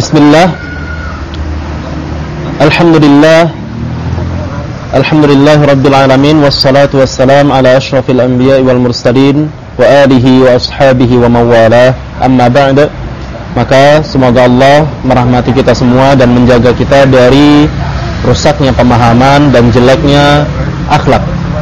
Bismillah. Alhamdulillahi rabbil alamin, wassalatu wassalam ala asyrafil anbiya'i wal mursalin wa alihi wa ashabihi wa mawalah. Amma ba'd. Maka semoga Allah merahmati kita semua dan menjaga kita dari rusaknya pemahaman dan jeleknya akhlak.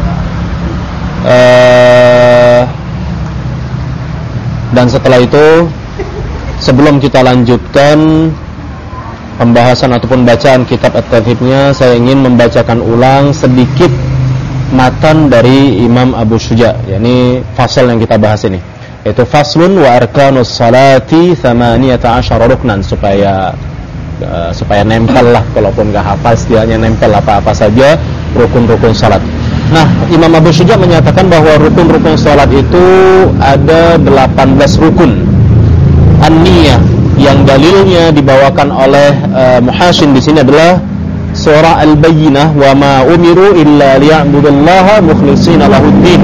Dan setelah itu, sebelum kita lanjutkan pembahasan ataupun bacaan kitab At-Tauhidnya, saya ingin membacakan ulang sedikit matan dari Imam Abu Syuja, yakni fasal yang kita bahas ini, yaitu faslun wa arkanus salati 18 ruknan, supaya nempel lah, kalaupun enggak hafal setidaknya nempel apa-apa saja rukun-rukun salat. Nah, Imam Abu Syuja menyatakan bahwa rukun-rukun salat itu ada 18 rukun. An-niyah yang dalilnya dibawakan oleh Muhashin di sini adalah surah Al-Bayyinah, wa ma umiru illa liya'budullaha mukhlishina lahuddin.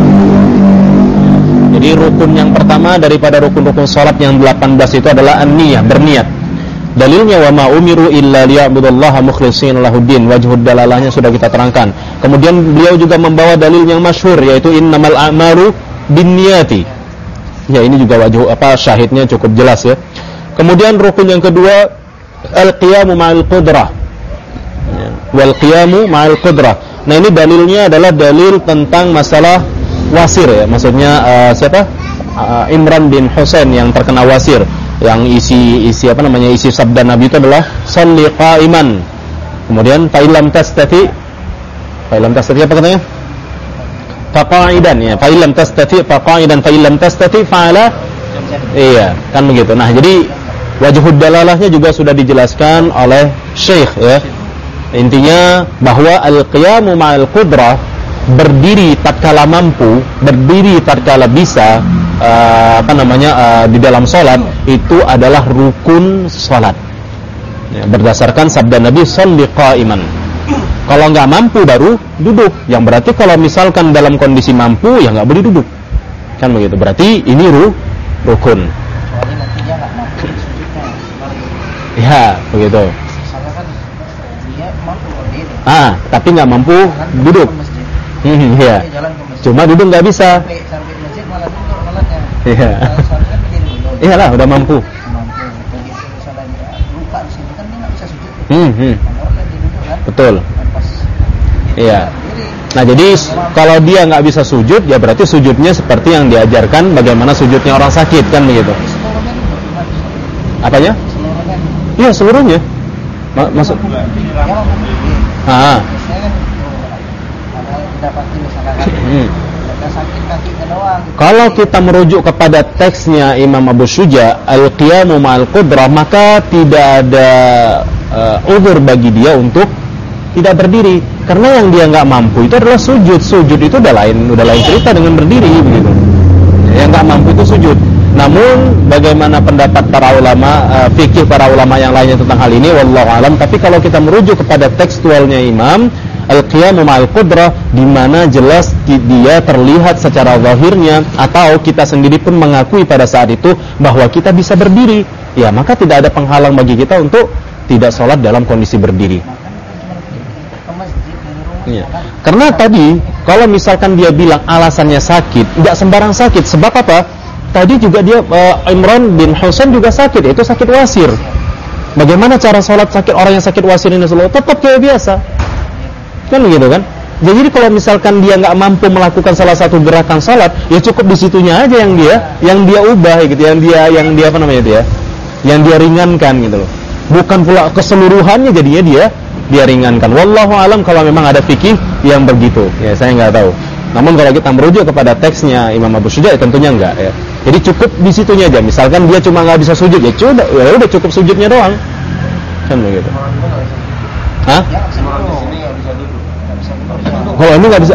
Jadi rukun yang pertama daripada rukun-rukun salat yang 18 itu adalah an-niyah, berniat. Dalilnya wa ma umiru illa liya'budullaha mukhlishina lahuddin. Wajhud dalalahnya sudah kita terangkan. Kemudian beliau juga membawa dalil yang masyhur, yaitu innamal a'malu binniyati. Ya, ini juga syahidnya cukup jelas ya. Kemudian rukun yang kedua, al-qiyamu ma'al qudrah. Wal qiyamu ma'al qudrah. Nah, ini dalilnya adalah dalil tentang masalah wasir ya. Maksudnya Imran bin Husain yang terkena wasir, yang isi sabda Nabi itu adalah shalli qa'iman. Kemudian fa illam tastati apa katanya? Faqa'idan ya. Fa illam tastati faqa'idan, fa illam tastati fa'ala. Iya, kan begitu. Nah, jadi wajhud dalalahnya juga sudah dijelaskan oleh Syekh ya. Intinya bahwa al-qiyamu ma'al qudrah, berdiri tatkala mampu, berdiri tatkala bisa di dalam salat, itu adalah rukun salat. Ya, berdasarkan sabda Nabi shalli qa'iman. Kalau enggak mampu baru duduk. Yang berarti kalau misalkan dalam kondisi mampu ya enggak boleh duduk. Kan begitu. Berarti ini rukun. Ya, begitu. Tapi nggak mampu duduk. Iya. Cuma duduk nggak bisa. Iya. Iyalah, udah mampu. Betul. Iya. Nah, jadi kalau dia nggak bisa sujud, ya berarti sujudnya seperti yang diajarkan bagaimana sujudnya orang sakit, kan begitu. Apanya? Iya, seluruhnya. Maksud? Kalau kita merujuk kepada teksnya Imam Abu Syuja, al-qiyamu ma'al qudrah, maka tidak ada uzur bagi dia untuk tidak berdiri, karena yang dia nggak mampu itu adalah sujud. Sujud itu udah lain cerita dengan berdiri begitu. Yang nggak mampu itu sujud. Namun bagaimana pendapat para ulama fikih, para ulama yang lainnya tentang hal ini, wallahu alam. Tapi kalau kita merujuk kepada tekstualnya Imam, al-qiyamu ma'al qudrah, di mana jelas dia terlihat secara zahirnya, atau kita sendiri pun mengakui pada saat itu bahwa kita bisa berdiri, ya maka tidak ada penghalang bagi kita untuk tidak sholat dalam kondisi berdiri. Ya. Karena tadi kalau misalkan dia bilang alasannya sakit, tidak sembarang sakit. Sebab apa? Tadi juga dia Imran bin Husain juga sakit, itu sakit wasir. Bagaimana cara sholat sakit orang yang sakit wasir ini? Tetap kayak biasa, kan begitu kan? Jadi kalau misalkan dia nggak mampu melakukan salah satu gerakan sholat, ya cukup di situnya aja yang dia ubah gitu, yang dia yang dia ringankan gitu loh. Bukan pula keseluruhannya jadinya dia ringankan. Wallahu alam, kalau memang ada fikih yang begitu, ya saya nggak tahu. Namun kalau kita merujuk kepada teksnya Imam Abu Syuja, ya tentunya enggak ya. Jadi cukup di situnya aja. Misalkan dia cuma nggak bisa sujud, ya udah cukup sujudnya doang, kan begitu. Hah? Kalau ini nggak bisa.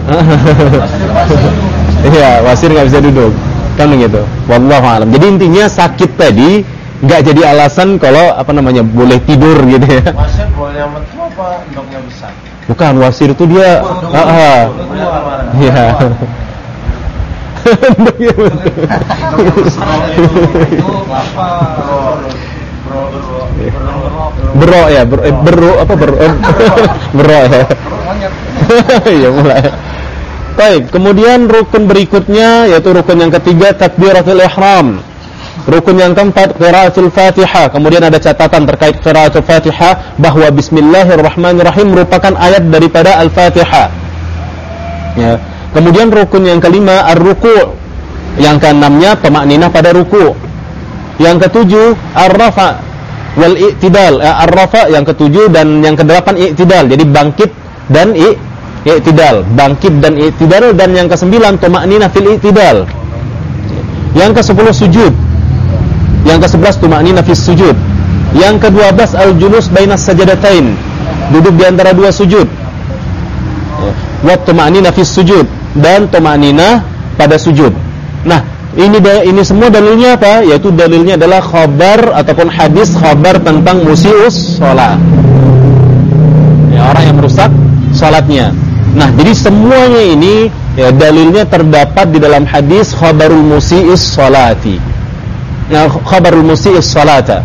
Iya, wasir nggak bisa duduk, kan begitu. Wallahu alam. Jadi intinya sakit tadi nggak jadi alasan kalau boleh tidur gitu ya. Wasir boleh yang penting apa endoknya besar? Bukan, wasir itu dia iya. Endoknya besar. Itu apa? Bero ya, bero ya. Iya mulai. Baik, kemudian rukun berikutnya yaitu rukun yang ketiga takbiratul ihram. Rukun yang keempat qiraatul Fatihah. Kemudian ada catatan terkait qiraatul Fatihah bahwa bismillahirrahmanirrahim merupakan ayat daripada Al-Fatihah. Ya. Kemudian rukun yang kelima ar-ruku'. Yang keenamnya pemakninah pada ruku'. Yang ketujuh ar-rafa' wal i'tidal. Ar-rafa' yang ketujuh dan yang kedelapan i'tidal. Jadi bangkit dan i'tidal, bangkit dan i'tidal, dan yang kesembilan tumakninah fil i'tidal. Yang ke-10 sujud. Yang ke-11 tumakninah fis sujud. Yang ke-12 al-julus bainas sajadatain, duduk di antara dua sujud. Wa tumakninah fis sujud, dan tumakninah pada sujud. Nah, ini semua dalilnya apa? Yaitu dalilnya adalah khabar ataupun hadis khabar tentang musius shalah. Ya, orang yang merusak salatnya. Nah, jadi semuanya ini ya dalilnya terdapat di dalam hadis khabarul musiis salati. Nah, khabarul musiis salata.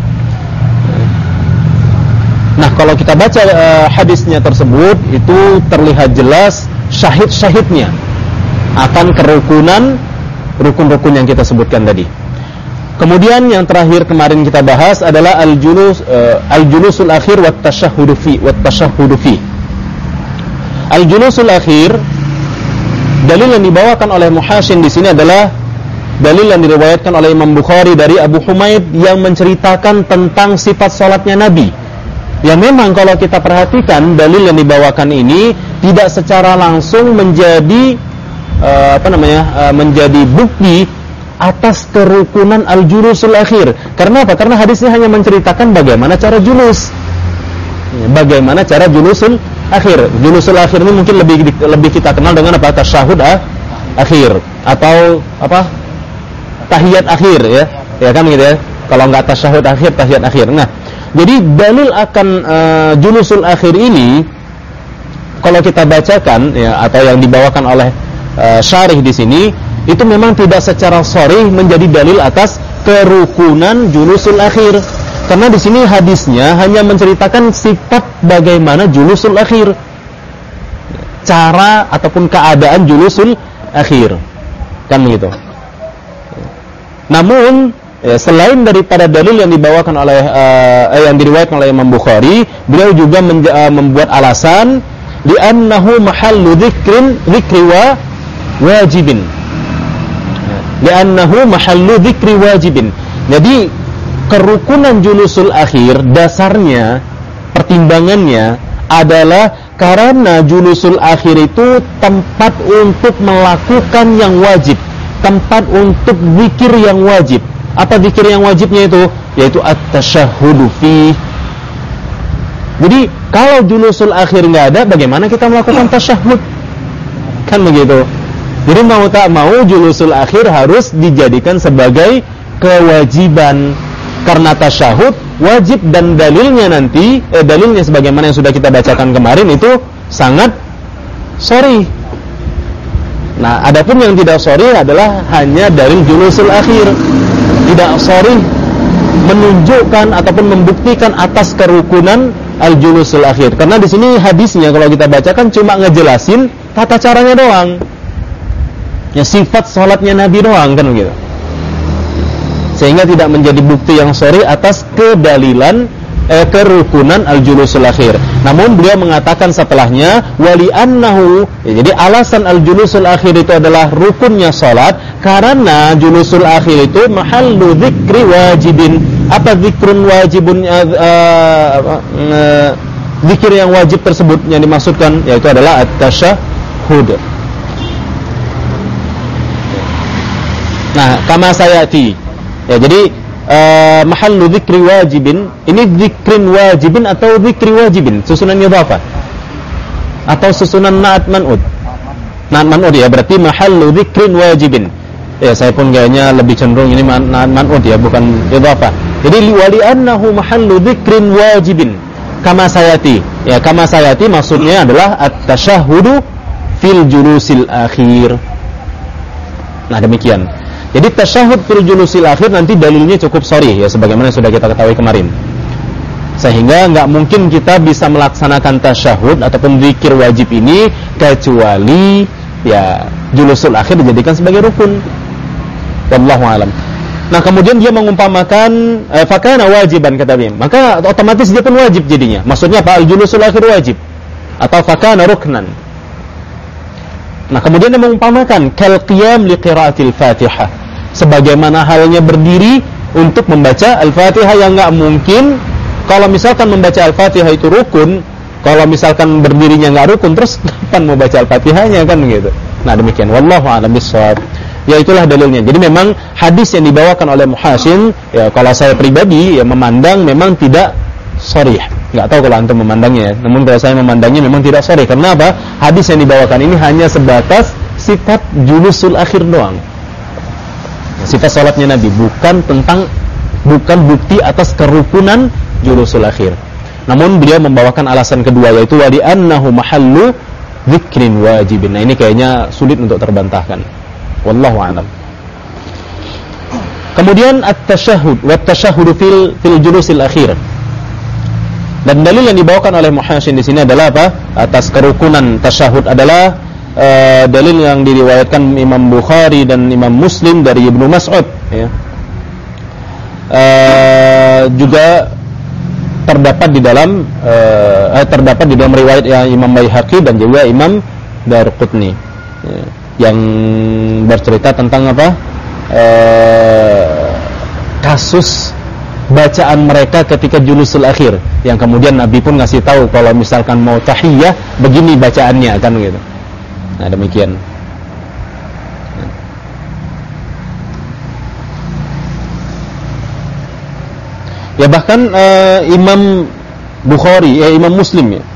Nah, kalau kita baca hadisnya tersebut itu terlihat jelas syahid-syahidnya akan kerukunan rukun-rukun yang kita sebutkan tadi. Kemudian yang terakhir kemarin kita bahas adalah al-julusul akhir wat tashahhudu fi. Al-julusul akhir, dalil yang dibawakan oleh Muhashin di sini adalah dalil yang diriwayatkan oleh Imam Bukhari dari Abu Humaid yang menceritakan tentang sifat salatnya Nabi. Ya memang kalau kita perhatikan dalil yang dibawakan ini tidak secara langsung menjadi menjadi bukti atas kerukunan al-julusul akhir. Karena apa? Karena hadisnya hanya menceritakan bagaimana cara julus. Bagaimana cara julusul akhir. Julusul akhir ini mungkin lebih kita kenal dengan apa? Tasyahud akhir atau apa? Tahiyat akhir ya. Ya kan gitu ya. Kalau enggak tasyahud akhir, tahiyat akhir. Nah, jadi dalil akan julusul akhir ini kalau kita bacakan ya atau yang dibawakan oleh syarih di sini itu memang tidak secara sharih menjadi dalil atas kerukunan julusul akhir. Karena di sini hadisnya hanya menceritakan sifat bagaimana julusul akhir, cara ataupun keadaan julusul akhir, kan begitu. Namun selain daripada dalil yang dibawakan oleh yang diriwayatkan oleh Imam Bukhari, beliau juga membuat alasan li'annahu mahallu dzikri wajibin. Li'annahu mahallu dzikri wajibin. Jadi kerukunan julusul akhir dasarnya pertimbangannya adalah karena julusul akhir itu tempat untuk melakukan yang wajib, tempat untuk zikir yang wajib. Apa zikir yang wajibnya itu? Yaitu at-tasyahhudu fi. Jadi kalau julusul akhir enggak ada, bagaimana kita melakukan tasyahud? Kan begitu. Jadi mau tak mau julusul akhir harus dijadikan sebagai kewajiban. Karena tasyahud wajib dan dalilnya nanti dalilnya sebagaimana yang sudah kita bacakan kemarin itu sangat sharih. Nah, adapun yang tidak sharih adalah hanya dalil julusul akhir. Tidak sharih menunjukkan ataupun membuktikan atas kerukunan al-julusul akhir. Karena di sini hadisnya kalau kita bacakan cuma ngejelasin tata caranya doang. Ya sifat salatnya Nabi doang kan begitu. Sehingga tidak menjadi bukti yang sharih atas kedalilan kerukunan al-julusul akhir. Namun beliau mengatakan setelahnya wali annahu, ya, jadi alasan al-julusul akhir itu adalah rukunnya salat karena julusul akhir itu mahallu dzikri wajibin. Apa zikrun wajibun zikir yang wajib tersebut yang dimaksudkan yaitu adalah at-tasyahhud. Nah, kama sayati. Ya, jadi mahallu dzikri wajibin, ini dzikrin wajibin atau dzikri wajibin? Susunan idhafah atau susunan na'at man'ud? Na'at man'ud ya, berarti mahallu dzikrin wajibin. Ya, saya pun kayaknya lebih cenderung ini na'at man'ud ya, bukan idhafah. Jadi wali annahu mahallu dzikrin wajibin. Kama sayati. Ya, kama sayati maksudnya adalah at-tasyahhudu fil julusil akhir. Nah, demikian. Jadi tasyahud fil julusil akhir nanti dalilnya cukup sharih ya sebagaimana sudah kita ketahui kemarin. Sehingga nggak mungkin kita bisa melaksanakan tasyahud ataupun zikir wajib ini kecuali ya julusul akhir dijadikan sebagai rukun. Wallahu alam. Nah, kemudian dia mengumpamakan fakana wajiban, kata dia. Maka otomatis dia pun wajib jadinya. Maksudnya apa? Al-julusul akhir wajib atau fakana ruknan. Nah, kemudian dia mengumpamakan kal qiyam li qiraatil Fatihah. Sebagaimana halnya berdiri untuk membaca Al-Fatihah, yang enggak mungkin kalau misalkan membaca Al-Fatihah itu rukun, kalau misalkan berdirinya enggak rukun, terus kapan mau baca Al-Fatihahnya, kan gitu. Nah, demikian. Wallahu a'lam bissawab. Ya, itulah dalilnya. Jadi memang hadis yang dibawakan oleh Muhsin, ya kalau saya pribadi ya memandang memang tidak sharih. Enggak tahu kalau antum memandangnya ya. Namun kalau saya memandangnya memang tidak sharih. Karena apa? Hadis yang dibawakan ini hanya sebatas sifat julusul akhir doang. Sifat salatnya Nabi, bukan bukti atas kerukunan julusul akhir. Namun beliau membawakan alasan kedua, yaitu wa li annahu mahallu dzikrin wajibin. Nah, ini kayaknya sulit untuk terbantahkan. Wallahu a'lam. Kemudian at-tasyahhud wa at-tasyahhud fil julusil akhir. Dan dalil yang dibawakan oleh Muhsin di sini adalah apa? Atas kerukunan tasyahud adalah dalil yang diriwayatkan Imam Bukhari dan Imam Muslim dari Ibnu Mas'ud, ya. Juga terdapat di dalam riwayat Imam Baihaqi dan juga Imam Darqutni, ya, yang bercerita tentang apa? Kasus bacaan mereka ketika julusul akhir, yang kemudian Nabi pun ngasih tahu kalau misalkan mau tahiyah begini bacaannya, kan gitu. Nah, demikian. Ya, bahkan Imam Bukhari, Imam Muslim ya.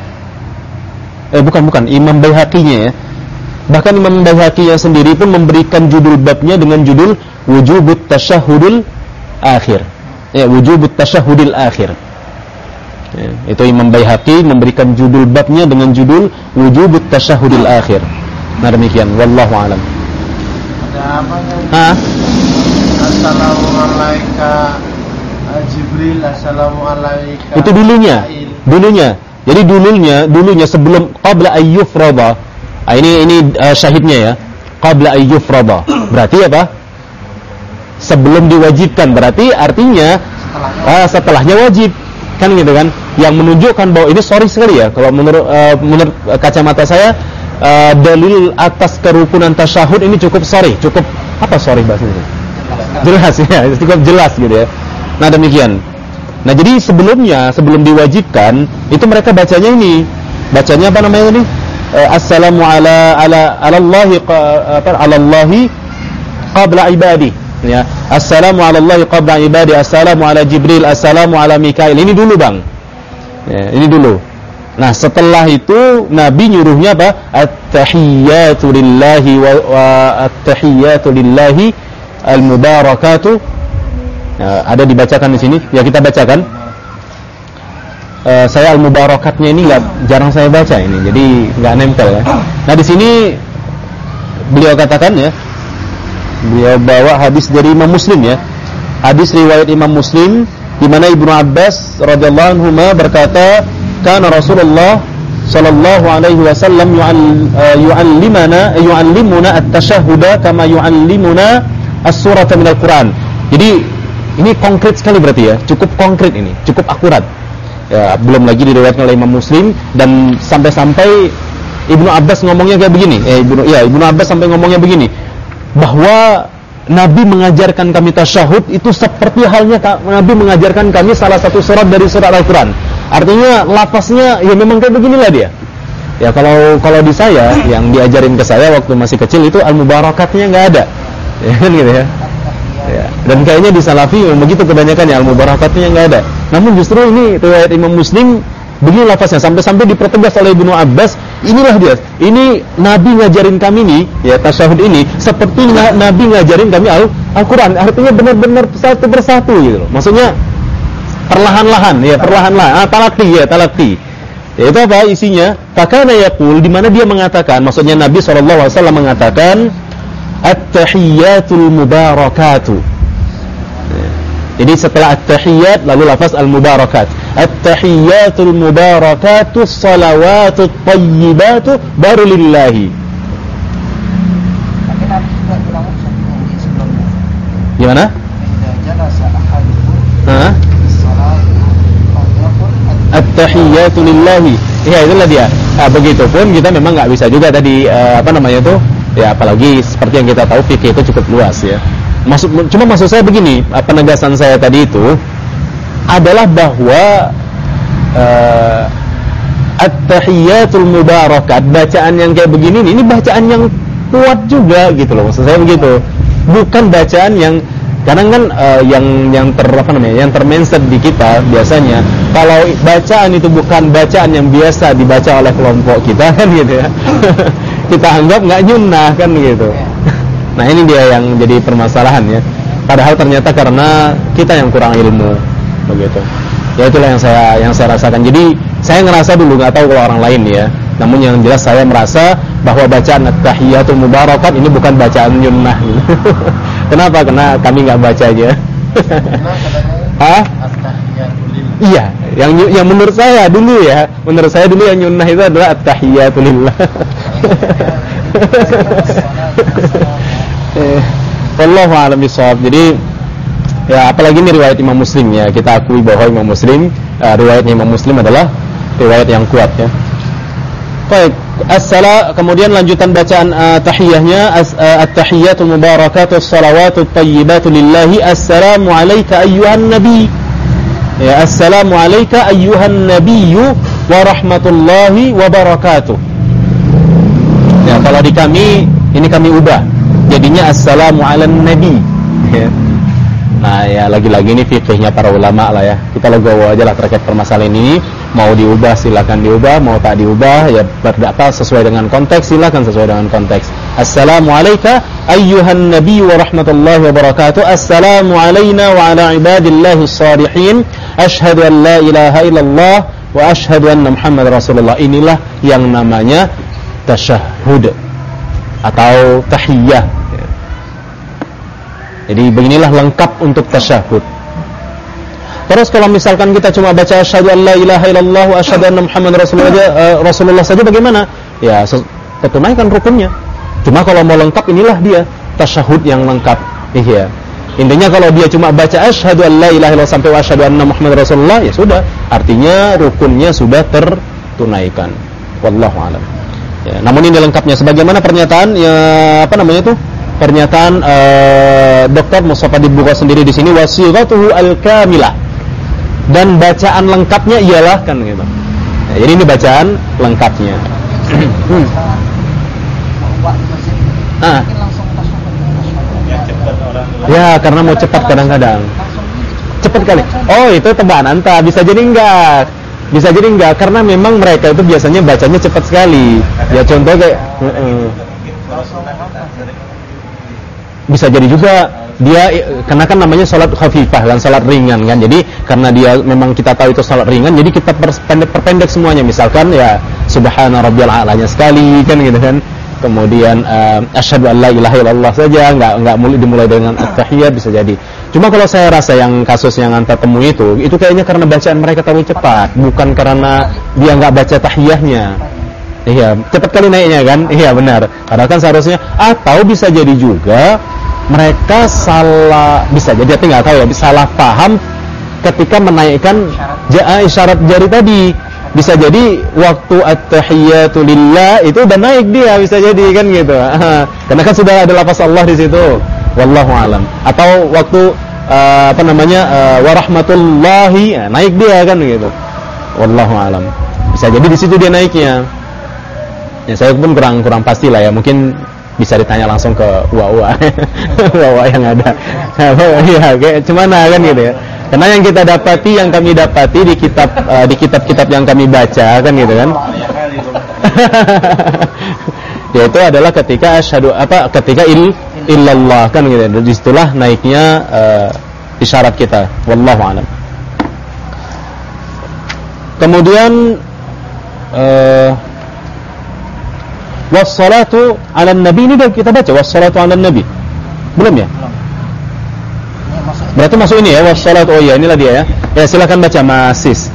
Bukan Imam Baihaqi-nya ya. Bahkan Imam Baihaqi sendiri pun memberikan judul babnya dengan judul Wujubut Tasyahhudul Akhir. Ya, Wujubut Tasyahhudil Akhir. Ya, itu Imam Baihaqi memberikan judul babnya dengan judul Wujubut Tasyahhudil Akhir. Nah, demikian. Wallahu a'lam. Ada apa kan? Assalamualaikum Jibril, assalamualaikum. Itu dulunya. Jadi dulunya sebelum qabla ayyufrada. Ini syahidnya ya. Qabla ayyufrada. Berarti apa? Sebelum diwajibkan. Berarti artinya setelahnya wajib. Kan gitu kan? Yang menunjukkan bahwa ini sorry sekali ya. Kalau menurut kacamata saya, dalil atas kerukunan tasyahud ini cukup sorry. Cukup apa sorry bahasanya? Jelas ya, cukup jelas gitu ya. Nah, demikian. Nah, jadi sebelum diwajibkan itu mereka bacanya apa namanya ini? Assalamu ala Allahi qabla ibadi. Ya, assalamu ala Allahi qabla ibadi, assalamu ala Jibril, assalamu ala Mikail. Ini dulu, Bang. Ya, ini dulu. Nah, setelah itu Nabi nyuruhnya apa? At-tahiyyatu lillahi wa at-tahiyyatu lillahi al-mubarakatu. Nah, ada dibacakan di sini. Ya, kita bacakan. Saya al-mubarakatnya ini jarang saya baca ini, jadi nggak nempel ya. Nah, di sini beliau katakan ya, beliau bawa hadis dari Imam Muslim ya. Hadis riwayat Imam Muslim di mana Ibnu Abbas radhiyallahu anhu berkata, "Kana Rasulullah sallallahu alaihi wasallam yu'allimuna at-tasyahhuda kama yu'allimuna as-surata minal Qur'an." Jadi ini konkret sekali berarti ya, cukup konkret ini, cukup akurat. Ya, belum lagi diriwayatkan oleh Imam Muslim, dan sampai-sampai Ibnu Abbas ngomongnya kayak begini. Ibnu Abbas sampai ngomongnya begini, bahwa Nabi mengajarkan kami tasyahud itu seperti halnya Nabi mengajarkan kami salah satu surat dari surat Al-Qur'an. Artinya lafaznya ya memang kayak beginilah dia. Ya, kalau di saya yang diajarin ke saya waktu masih kecil itu al-mubarakatnya enggak ada. Ya kan gitu ya. Ya, dan kayaknya di Salafi begitu kebanyakan ya al-mubarakatnya enggak ada. Namun justru ini riwayat Imam Muslim begini lafaznya, sampai dipertegas oleh Ibnu Abbas, inilah dia. Ini Nabi ngajarin kami nih, ya tasyahud ini seperti Nabi ngajarin kami Al-Qur'an. Artinya benar-benar satu persatu gitu loh. Maksudnya perlahan-lahan. Talaqi. Ya, itu apa isinya? Fakana yaqul, di mana dia mengatakan, maksudnya Nabi SAW mengatakan at-tahiyyatul mubarakatu. Jadi setelah at-tahiyyat lalu lafaz al-mubarakat. At-tahiyyatul mubarakatus salawatut thayyibatu baru lillahi. Tapi Nabi juga bilang sebelumnya. Gimana? At-tahiyyatu lillahi. Ya itulah dia. Nah, begitupun kita memang nggak bisa juga tadi ya apalagi seperti yang kita tahu fikih itu cukup luas ya. Cuma maksud saya begini, penegasan saya tadi itu adalah bahwa at-tahiyyatul mubarakat, bacaan yang kayak begini ini bacaan yang kuat juga gitu loh. Maksud saya begitu. Bukan bacaan yang kadang kan yang termindset di kita biasanya kalau bacaan itu bukan bacaan yang biasa dibaca oleh kelompok kita kan gitu ya. Kita anggap nggak nyunnah kan gitu. Nah ini dia yang jadi permasalahan ya. Padahal ternyata karena kita yang kurang ilmu begitu. Ya itulah yang saya rasakan. Jadi saya ngerasa dulu, nggak tahu kalau orang lain ya. Namun yang jelas saya merasa bahwa bacaan at-tahiyyatul mubarakat ini bukan bacaan nyunnah gitu. Kenapa? Karena kami nggak baca aja. Iya, yang menurut saya dulu yang nyunnah itu adalah at-tahiyyatul lillah. Wallahu a'lam bishawab. Jadi ya apalagi ini riwayat Imam Muslim ya, kita akui bahwa Imam Muslim riwayatnya Imam Muslim adalah riwayat yang kuat ya. Baik, kemudian lanjutan bacaan tahiyyahnya at-tahiyyatul mubarakatus salawatut thayyibatu lillahi. Assalamu alayka ayyuhan nabi. Ya, assalamu alayka ayyuhan nabiyyu wa rahmatullahi wa barakatuh. Ya, kalau di kami ini kami ubah jadinya assalamu ala nabi ya. Nah ya lagi-lagi ini fikihnya para ulama lah ya. Kita legowo aja lah terkait permasalahan ini. Mau diubah silakan diubah, mau tak diubah ya berdapat sesuai dengan konteks, silakan sesuai dengan konteks. Assalamu alayka ayyuhan nabi wa rahmatullahi wa barakatuh. Assalamu alayna wa ala ibadillahi shalihin. Ashhadu an la ilaha illallah wa ashhadu anna Muhammad Rasulullah. Inilah yang namanya tasyahhud atau tahiyyah. Jadi beginilah lengkap untuk tasyahhud. Terus kalau misalkan kita cuma baca asyhadu an la ilaha illallah wa asyhadu anna Muhammad Rasulullah saja bagaimana? Ya tunaikan rukunnya. Cuma kalau mau lengkap inilah dia tasyahhud yang lengkap. Iya. Intinya kalau dia cuma baca asyhadu an la ilaha illallah sampai wa asyhadu anna Muhammad Rasulullah ya sudah, artinya rukunnya sudah tertunaikan. Wallahu a'lam. Ya, namun ini lengkapnya sebagaimana pernyataan pernyataan Dr. Mustafa Dibuka sendiri di sini wasighatuhu al-kamilah, dan bacaan lengkapnya ialah kan gitu. Ya, jadi ini bacaan lengkapnya. Ya karena mau cepat kadang-kadang. Cepat kali. Oh itu tebaan anta, bisa jadi enggak karena memang mereka itu biasanya bacanya cepat sekali. Ya contoh kayak bisa jadi juga dia karena kan namanya salat khafifah kan, salat ringan kan. Jadi karena dia memang kita tahu itu salat ringan, jadi kita perpendek semuanya. Misalkan ya subhana rabbiyal a'lanya sekali kan gitu kan. Kemudian asyhadu an la ilaha illallah saja, enggak dimulai dengan at-tahiyyat bisa jadi. Cuma kalau saya rasa yang kasus yang anta temui itu kayaknya karena bacaan mereka terlalu cepat, bukan karena dia enggak baca tahiyahnya. Iya, cepat kali naiknya kan? Iya benar. Karena kan seharusnya atau bisa jadi juga mereka salah, bisa jadi tapi nggak tahu ya, salah paham ketika menaikkan isyarat jari tadi. Bisa jadi waktu at-tahiyyatu lillah itu udah naik dia, bisa jadi kan gitu. Karena kan sudah ada lafaz Allah di situ. Wallahu alam. Atau waktu wa rahmatullahi naik dia kan gitu. Wallahu alam. Bisa jadi di situ dia naiknya. Ya saya pun kurang pasti lah ya. Mungkin bisa ditanya langsung ke uwa yang ada. Iya, kayak cemana kan gitu ya. Karena yang kita dapati, yang kami dapati di kitab-kitab yang kami baca kan gitu kan. Yaitu adalah ketika ketika illallah kan gitu. Disitulah naiknya isyarat kita. Wallahu a'lam. Kemudian wassalatu 'alan nabi ini dah kita baca wassalatu 'alan nabi. Belum ya? Ini masuk Berarti masuk ini ya, wassalat. Oh iya, inilah dia ya. Ya, silakan baca Mas Sis.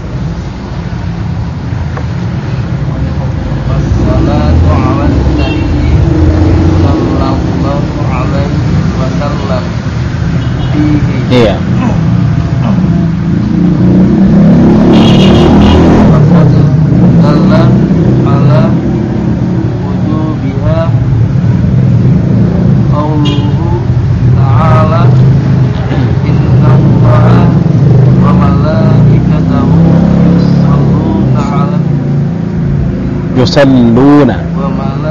Wassalatu ala nabi sallallahu alaihi wasallam fihi. Iya. Dalla ala wujubiha qauluhu ta'ala inna allaha wa malaikatahu Yusalluna. wa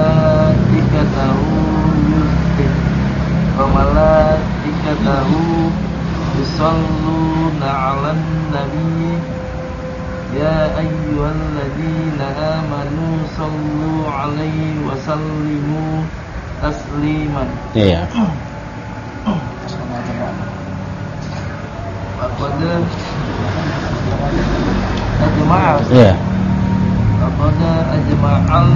malaikatahu yusalluna 'alan nabi ya ayyuhalladzina amanu sallu 'alaihi wa sallimu tasliman. Iya. Faqad ajma'a Iya. faqad ajma'al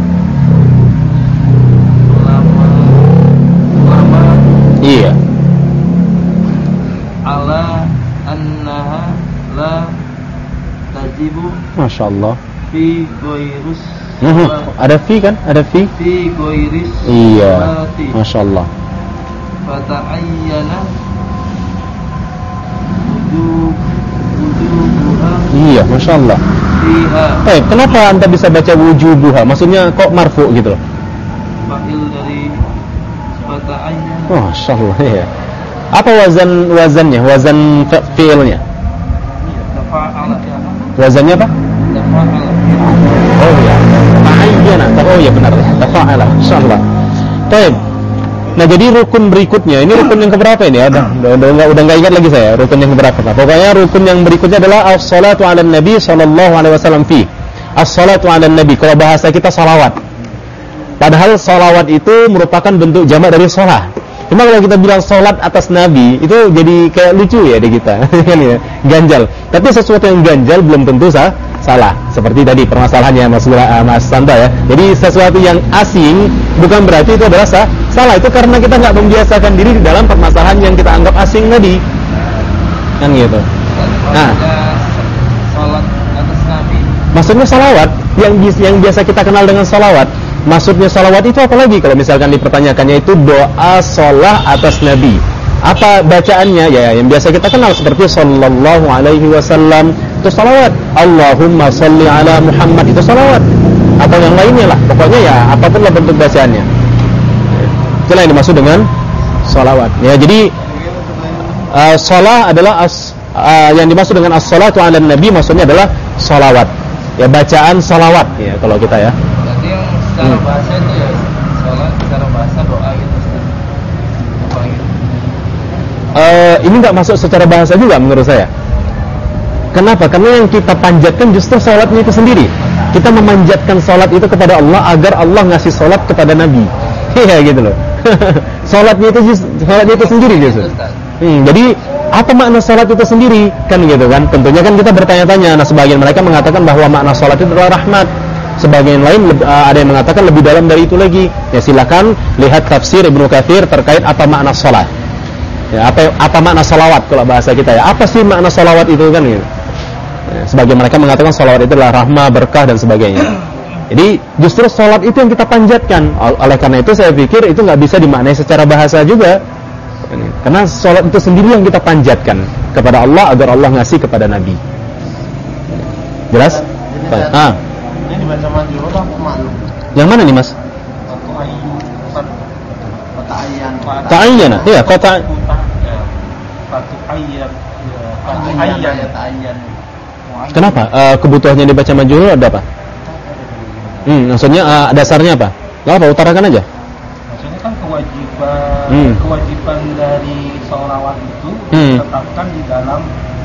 ulama Iya. ala annaha la tajibu Masya Allah. fi ghairus Ada fi kan? Ada fi? fi ghairus Iya. salati Masya Allah. fata'ayyana wujubuha Iya, Masya Allah. fiha. Kenapa anda bisa baca wujubuha? Maksudnya kok marfu gitu loh? Fa'il dari fata'ayyana. Masya Allah ya. Apa wazannya? Wazan fi'ilnya? Tafa'ala. Wazannya apa? Tafa'ala. Oh ya. Ta'ayyana. Oh ya benar. Tafa'ala. Masya Allah. Baik. Nah jadi rukun berikutnya, ini rukun yang keberapa ini ya? Udah nggak ingat lagi saya rukun yang keberapa. Nah, pokoknya rukun yang berikutnya adalah as-salatu 'alan nabi sallallahu alaihi wasallam fi. As-salatu 'alan nabi, kalau bahasa kita salawat. Padahal salawat itu merupakan bentuk jamak dari sholat. Cuma kalau kita bilang sholat atas nabi, itu jadi kayak lucu ya di kita, kan ya, ganjal. Tapi sesuatu yang ganjal belum tentu salah. Seperti tadi permasalahannya Mas Santa ya. Jadi sesuatu yang asing bukan berarti itu adalah salah. Itu karena kita nggak membiasakan diri di dalam permasalahan yang kita anggap asing tadi, kan gitu. Nah, Salat atas nabi. maksudnya salawat yang biasa kita kenal dengan salawat. Maksudnya salawat itu apa lagi? Kalau misalkan dipertanyakannya itu doa sholat atas nabi. Apa bacaannya? Ya yang biasa kita kenal seperti sallallahu alaihi wasallam itu salawat. Allahumma sholli ala Muhammad itu salawat. Atau yang lainnya lah. Pokoknya ya apapun lah bentuk bacaannya. Itulah yang dimaksud dengan salawat. Ya jadi sholat adalah yang dimaksud dengan as-salatu ala nabi maksudnya adalah salawat. Ya bacaan salawat ya kalau kita ya. Berarti yang secara bahasa itu ya salat secara bahasa doa gitu. Apa gitu? Ini nggak masuk secara bahasa juga menurut saya. Kenapa? Karena yang kita panjatkan justru salatnya itu sendiri. Kita memanjatkan salat itu kepada Allah agar Allah ngasih salat kepada Nabi. Iya gitu loh. Salatnya itu sendiri justru. Jadi apa makna salat itu sendiri? Kan gitu kan. Tentunya kan kita bertanya-tanya. Nah sebagian mereka mengatakan bahwa makna salat itu adalah rahmat. Sebagian lain ada yang mengatakan lebih dalam dari itu lagi. Ya silakan lihat tafsir Ibnu Katsir terkait apa makna salat. Ya, apa makna salawat kalau bahasa kita ya? Apa sih makna salawat itu kan gitu. Ya, sebagian mereka mengatakan salawat itu adalah rahmah, berkah dan sebagainya. Jadi justru salat itu yang kita panjatkan. Oleh karena itu saya pikir itu nggak bisa dimaknai secara bahasa juga. Karena salat itu sendiri yang kita panjatkan kepada Allah agar Allah ngasih kepada Nabi. Jelas? Ini dibaca manjur apa maklum? Yang mana nih Mas? Ta'ayyan. Iya, kota. Kenapa? Kebutuhannya dibaca majhul ada apa? Maksudnya dasarnya apa? Enggak apa, utarakan aja. Maksudnya kan kewajiban dari sholawat itu ditetapkan di dalam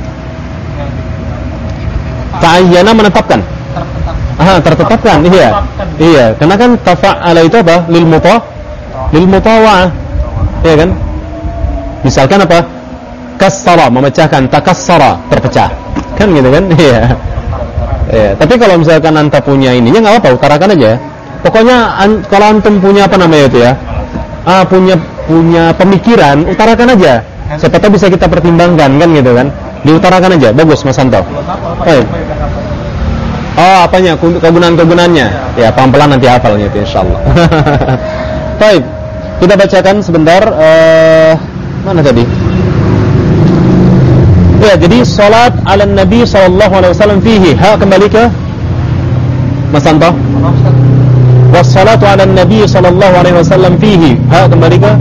Ta'ayyana menetapkan. Tertetapkan. Iya. Iya, karena kan tafa'ala itu apa? Lil mutawa'ah. Iya kan? Misalkan apa? Kassara, memecahkan, takassara, terpecah. Kan gitu kan? Iya. Iya, tapi kalau misalkan anta punya ininya enggak apa-apa, utarakan aja. Pokoknya kalau antum punya apa namanya itu ya? Punya pemikiran, utarakan aja. Siapa tahu bisa kita pertimbangkan kan gitu kan. Diutarakan aja. Bagus Mas Santo. Baik. Oh, apanya? Kegunaan-kegunaannya. Ya, pelan-pelan nanti hafalnya itu insyaallah. Baik. Kita bacakan sebentar mana tadi? Ya, jadi salat ala Nabi sallallahu alaihi wasallam fihi. Kembali ke Mas Santo. Wassalatu ala Nabi sallallahu alaihi wasallam fihi. Kembali ke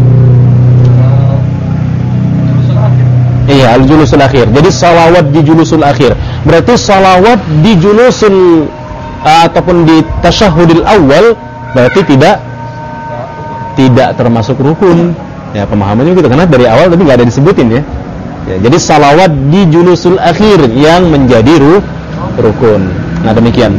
iya, al-julusul akhir. Jadi salawat di julusul akhir. Berarti salawat di julusul ataupun di tasyahudil awal berarti tidak termasuk rukun. Ya, pemahamannya gitu karena dari awal tadi enggak ada disebutin ya. Ya, jadi salawat di julusul akhir yang menjadi rukun. Nah, demikian.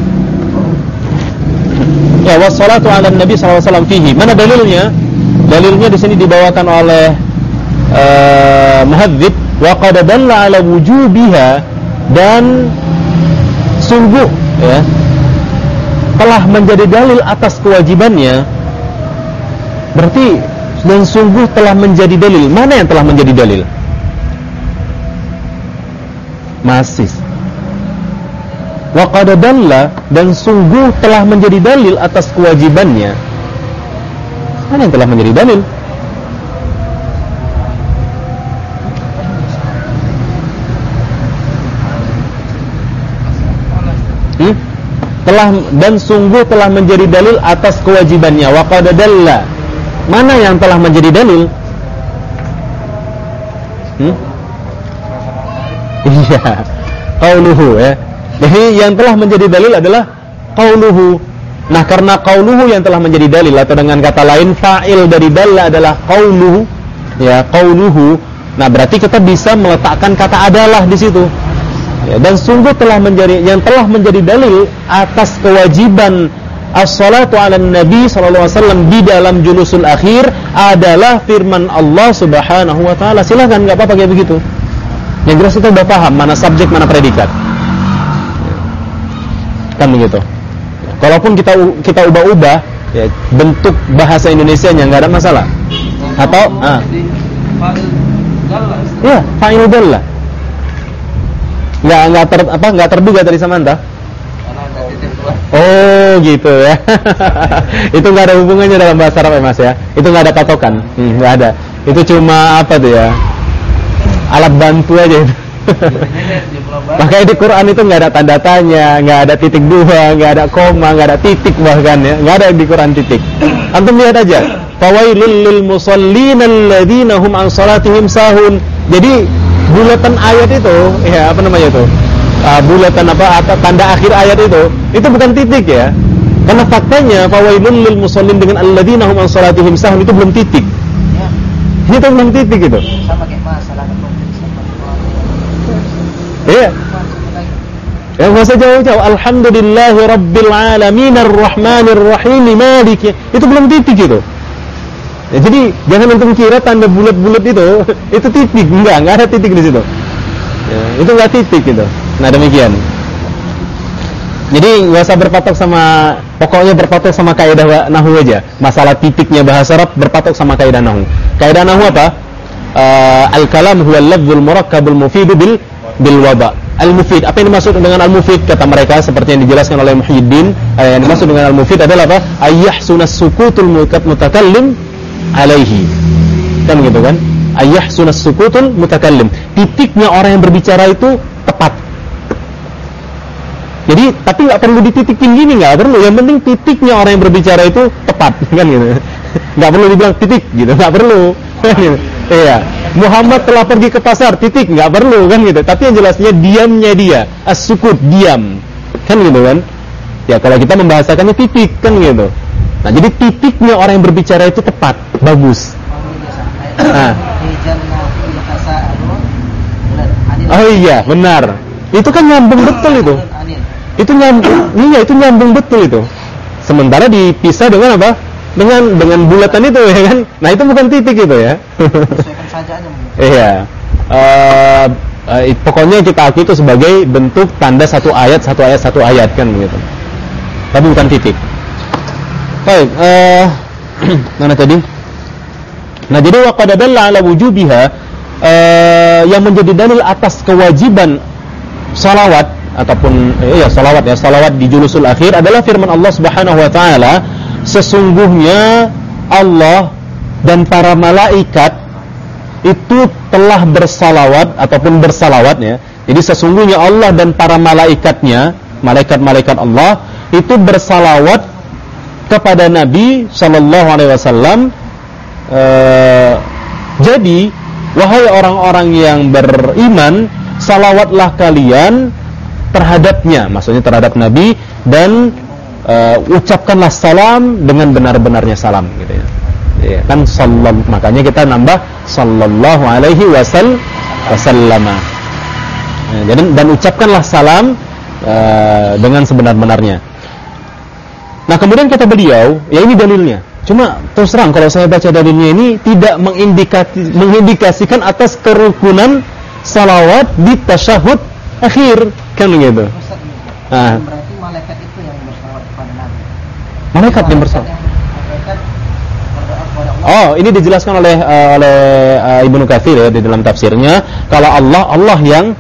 Ya, wassalatu ala Nabi sallallahu alaihi wasallam fihi. Mana dalilnya? Dalilnya di sini dibawakan oleh muhadzib wa qad dalla ala wujubiha, dan sungguh ya telah menjadi dalil atas kewajibannya. Berarti dan sungguh telah menjadi dalil. Mana yang telah menjadi dalil? Masih wa qad dalla, dan sungguh telah menjadi dalil atas kewajibannya. Mana yang telah menjadi dalil? Dan sungguh telah menjadi dalil atas kewajibannya. Wa qad dalla. Mana yang telah menjadi dalil? Iya, qauluhu ya. Jadi yang telah menjadi dalil adalah qauluhu. Nah, karena qauluhu yang telah menjadi dalil, atau dengan kata lain fa'il dari dalla adalah qauluhu, ya, qauluhu. Nah, berarti kita bisa meletakkan kata adalah di situ. Ya, dan sungguh telah menjadi dalil atas kewajiban as-salatu ala Nabi sallallahu alaihi wasallam di dalam julusul akhir adalah firman Allah Subhanahu wa taala. Silakan, enggak apa-apa kayak begitu. Yang jelas kita sudah paham mana subjek, mana predikat. Kan begitu. Kalaupun kita ubah-ubah ya, bentuk bahasa Indonesianya enggak ada masalah. Atau ya, fa'il dalla. Enggak terduga dari Samantha. Oh, gitu ya. Itu enggak ada hubungannya dalam bahasa Arab ya, Mas ya. Itu enggak ada patokan. Enggak ada. Itu cuma apa tuh ya? Alat bantu aja itu. Makanya di Quran itu nggak ada tanda tanya, nggak ada titik dua, nggak ada koma, nggak ada titik bahkan ya, nggak ada di Quran titik. Antum lihat aja, fawailul lil musallin alladzina hum an salatihim sahun. Jadi bulatan ayat itu, ya apa namanya itu? Bulatan atau tanda akhir ayat itu bukan titik ya. Karena faktanya fawailul lil musallin dengan alladzina hum an salatihim sahun itu belum titik. Ini tuh belum titik itu. Sama kayak masalah iya. Ya, nggak usah jauh-jauh. Alhamdulillahi rabbil alamin arrahmanir rahim maliki. Itu belum titik itu. Ya, jadi jangan antum kira tanda bulat-bulat itu titik. Enggak ada titik di situ. Ya, itu enggak titik itu. Nah, demikian. Jadi nggak usah berpatok sama, pokoknya berpatok sama kaidah nahwu aja. Masalah titiknya bahasa Arab berpatok sama kaidah nahwu. Kaidah nahwu apa? Al-kalam huwa al-lafzul murakkabul mufidu bil waba. Al-mufid, apa yang dimaksud dengan al-mufid? Kata mereka seperti yang dijelaskan oleh Muhyiddin, yang dimaksud dengan al-mufid adalah apa? Ayyahsunas sukutul mutakallim alaihi. Kan gitu kan? Ayyahsunas sukutul mutakallim. Titiknya orang yang berbicara itu tepat. Jadi, tapi nggak perlu dititikin gini, nggak perlu. Yang penting titiknya orang yang berbicara itu tepat, kan gitu. Nggak perlu dibilang titik, gitu. Nggak perlu. Iya. Muhammad telah pergi ke pasar, titik, nggak perlu, kan gitu. Tapi yang jelasnya diamnya dia, as-sukut, diam, kan gitu kan. Ya, kalau kita membahasakannya titik, kan gitu. Nah, jadi titiknya orang yang berbicara itu tepat, bagus. Oh iya, benar. Itu kan nyambung betul itu. Itu nyambung betul itu. Sementara dipisah dengan apa? Dengan bulatan itu ya kan. Nah, itu bukan titik itu ya. Iya. Pokoknya kita akui itu sebagai bentuk tanda satu ayat kan begitu. Tapi bukan titik. Baik, mana tadi? Nah, jadi wa qad dalla ala wujubiha, yang menjadi dalil atas kewajiban salawat ataupun salawat di julusul akhir adalah firman Allah Subhanahu wa taala, sesungguhnya Allah dan para malaikat itu telah bersalawat ataupun bersalawat ya. Jadi sesungguhnya Allah dan para malaikatnya, malaikat-malaikat Allah itu bersalawat kepada Nabi sallallahu alaihi wasallam. Jadi wahai orang-orang yang beriman, salawatlah kalian terhadapnya, maksudnya terhadap Nabi, dan ucapkanlah salam dengan benar-benarnya salam gitu ya. Ya kan makanya kita nambah sallallahu alaihi wasallam. Dan ucapkanlah salam dengan sebenar-benarnya. Nah, kemudian kata beliau, ya ini dalilnya. Cuma terus terang kalau saya baca dalilnya ini tidak mengindikasikan atas kerukunan salawat di tasyahud akhir, kan begitu. Berarti malaikat itu yang bersalawat kepada Nabi. Malaikat yang bersalawat. Malaikat berdoa kepada Allah. Oh, ini dijelaskan oleh Ibnu Katsir ya di dalam tafsirnya, kalau Allah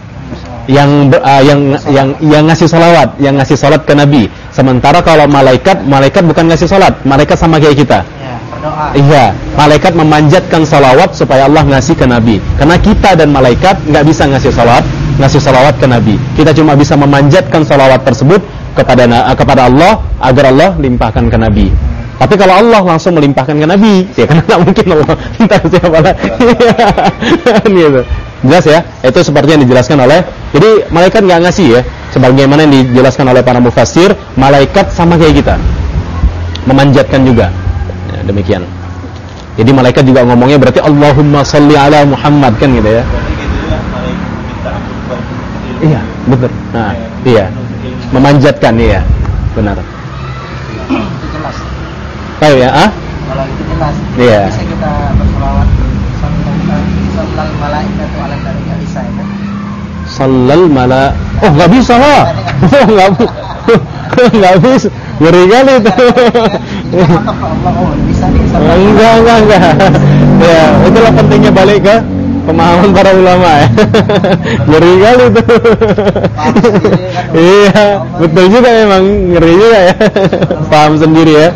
yang ngasih salawat, yang ngasih salat ke Nabi. Sementara kalau malaikat bukan ngasih salat, malaikat sama kayak kita. Ya, berdoa. Iya, malaikat memanjatkan salawat supaya Allah ngasih ke Nabi. Karena kita dan malaikat nggak bisa ngasih salawat ke Nabi. Kita cuma bisa memanjatkan salawat tersebut kepada Allah agar Allah limpahkan ke Nabi. Tapi kalau Allah langsung melimpahkan ke Nabi, ya karena nggak mungkin Allah minta ke siapa lagi. Gitu. Jelas ya? Itu seperti yang dijelaskan oleh. Jadi malaikat nggak ngasih ya, sebagaimana yang dijelaskan oleh para mufassir, malaikat sama kayak kita, memanjatkan juga. Ya, demikian. Jadi malaikat juga ngomongnya berarti Allahumma sholli ala Muhammad, kan gitu ya? Iya, betul. Nah, iya. Memanjatkan, iya. Benar. Itu jelas. Tahu ya, Kalau itu jelas. Iya. Bisa kita berselawat sallal malaikatu ala nabi Isa ya. Sallal mala. Oh, enggak bisa lah. Oh, enggak bisa. Ngeri kali itu. Enggak. Ya, itulah pentingnya balik ke pemahaman para ulama ya. Ngeri kali itu. Iya, betul juga memang, ngeri juga ya. Paham sendiri ya.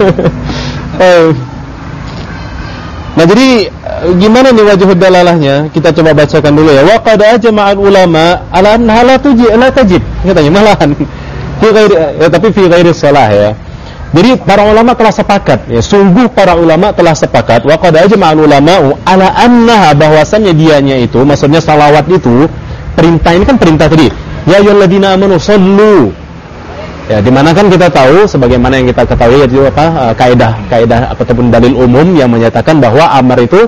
Nah, jadi gimana nih wajh dalalahnya? Kita coba bacakan dulu ya. Wa qad ajma'al ulama ala annaha la tajib. Katanya malahan tapi fi ghairi shalah ya. Jadi para ulama telah sepakat ya, sungguh para ulama telah sepakat wa qad ajma'al ulama ala annaha, bahwasannya dianya itu, maksudnya salawat itu, perintah ini kan perintah tadi. Ya ayyuhalladzina amanu shallu. Ya, di mana kan kita tahu sebagaimana yang kita ketahui yaitu kaidah ataupun dalil umum yang menyatakan bahwa amar itu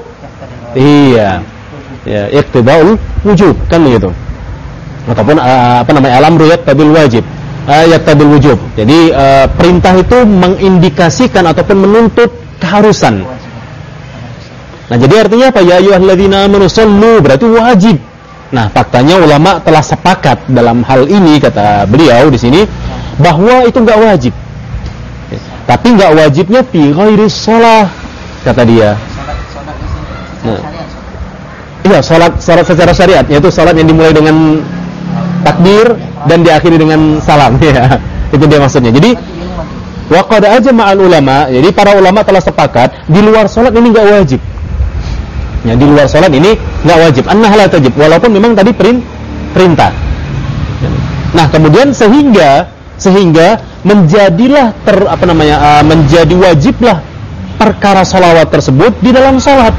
iqtidaul wujub, kan begitu. Ataupun al-amru yaqtadil wajib. Yaqtadil wujub. Jadi perintah itu mengindikasikan ataupun menuntut keharusan. Nah, jadi artinya apa? Ya ayyuhalladzina amanu shallu, berarti wajib. Nah, faktanya ulama telah sepakat dalam hal ini, kata beliau di sini, bahwa itu enggak wajib. Tapi enggak wajibnya fi ghairi shalah, kata dia. Iya, salat secara syariat, yaitu salat yang dimulai dengan takbir dan diakhiri dengan salam ya. Itu dia maksudnya. Jadi wa qad ajma'al ulama, jadi para ulama telah sepakat di luar salat ini enggak wajib. Ya, di luar salat ini enggak wajib. Annaha la tajib, walaupun memang tadi perintah. Nah, kemudian sehingga menjadilah menjadi wajiblah perkara salawat tersebut di dalam salat.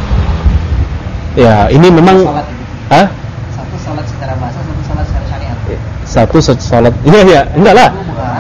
Ya, ini memang satu salat secara bahasa, satu salat secara syariat. Satu salat. Iya, enggak lah.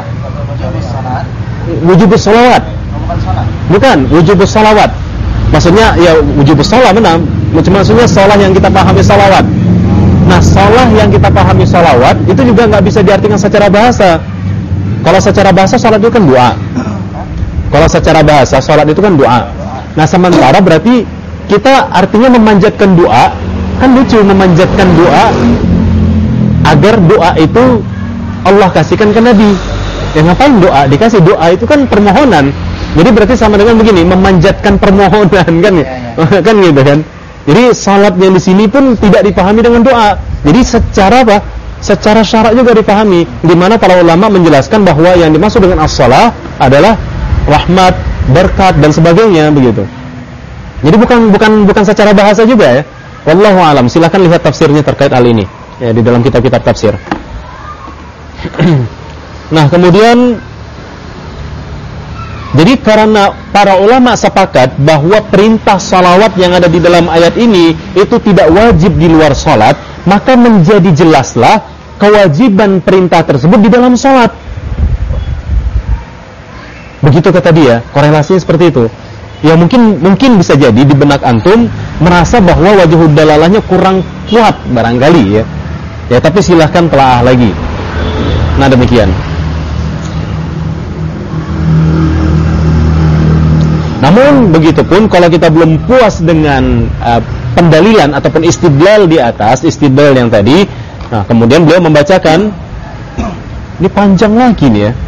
Wujubus salawat. Bukan salat. Bukan, wujubus salawat. Maksudnya ya wujubus salat benar. Maksudnya salat yang kita pahami salawat. Nah, salat yang kita pahami salawat itu juga enggak bisa diartikan secara bahasa. Kalau secara bahasa salat itu kan doa. Kalau secara bahasa salat itu kan doa. Nah, sementara berarti kita artinya memanjatkan doa, kan lucu, memanjatkan doa agar doa itu Allah kasihkan ke Nabi. Ya ngapain doa? Dikasih doa itu kan permohonan. Jadi berarti sama dengan begini, memanjatkan permohonan kan ya. Kan gitu kan. Jadi salat yang di sini pun tidak dipahami dengan doa. Jadi secara apa? Secara syarak juga dipahami, di mana para ulama menjelaskan bahwa yang dimaksud dengan as-shalah adalah rahmat, berkat dan sebagainya begitu. Jadi bukan secara bahasa juga ya. Wallahu alam. Silakan lihat tafsirnya terkait hal ini ya di dalam kitab-kitab tafsir. Nah, kemudian jadi karena para ulama sepakat bahwa perintah salawat yang ada di dalam ayat ini itu tidak wajib di luar salat, maka menjadi jelaslah kewajiban perintah tersebut di dalam salat. Begitu kata dia, korelasinya seperti itu. Ya mungkin bisa jadi di benak antum merasa bahwa wajhud dalalahnya kurang kuat barangkali ya. Ya tapi silahkan telaah lagi. Nah demikian. Namun begitupun kalau kita belum puas dengan pendalilan ataupun istidlal di atas, istidlal yang tadi, nah kemudian beliau membacakan, ini panjang lagi nih ya.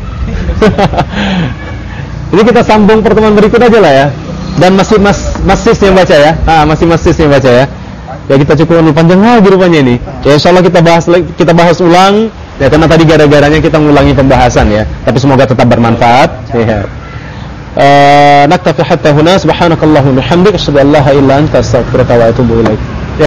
Ini kita sambung pertemuan berikut aja lah ya. Dan masih Sis yang baca ya. Masih Sis yang baca ya. Ya kita cukup dulu, panjang lagi rupanya ini. Ya insyaallah kita bahas ulang ya, karena tadi gara-garanya kita mengulangi pembahasan ya. Tapi semoga tetap bermanfaat. Ya. Naktafi hatta huna, subhanakallahumma bihamdika asyhadu an la ilaha illa anta astaghfiruka wa atubu ilaik.